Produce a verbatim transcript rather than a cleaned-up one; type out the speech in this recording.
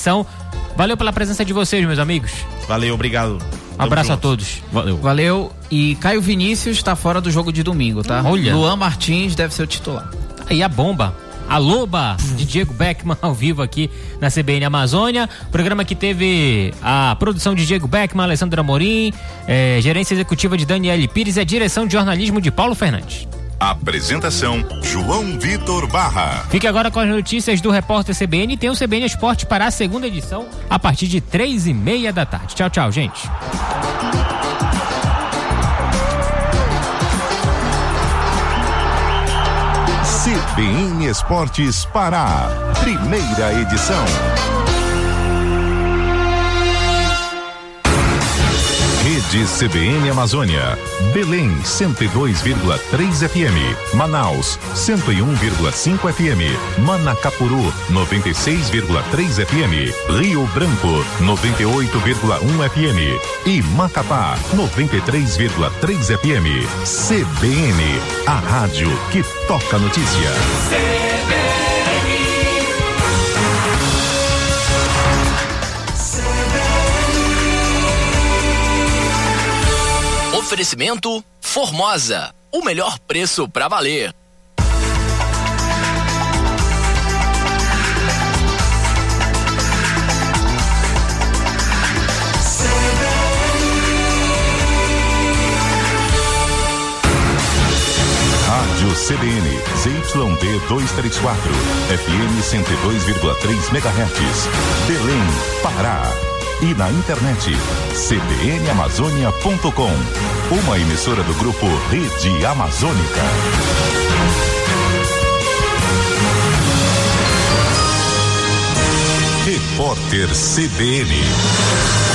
edição. Valeu pela presença de vocês, meus amigos. Valeu, obrigado. Um abraço a todos. Valeu. Valeu. E Caio Vinícius tá fora do jogo de domingo, tá? Olha. Luan Martins deve ser o titular. Aí a bomba. A Loba de Diego Beckman ao vivo aqui na C B N Amazônia. Programa que teve a produção de Diego Beckman, Alessandro Amorim, é, gerência executiva de Daniele Pires e a direção de jornalismo de Paulo Fernandes. Apresentação João Vitor Barra. Fique agora com as notícias do Repórter C B N e tem o C B N Esporte para a segunda edição a partir de três e meia da tarde. Tchau, tchau, gente. C B N Esportes Pará, primeira edição. Rede C B N Amazônia, Belém cento e dois vírgula três F M, Manaus cento e um vírgula cinco F M, Manacapuru noventa e seis vírgula três F M, Rio Branco noventa e oito vírgula um F M e Macapá noventa e três vírgula três F M. C B N, a rádio que toca notícia. C B N. Oferecimento Formosa, o melhor preço pra valer. Rádio C B N, Z Y D duzentos e trinta e quatro, F M cento e dois vírgula três megahertz, Belém, Pará. E na internet, c b n amazônia ponto com, uma emissora do grupo Rede Amazônica. Repórter C B N.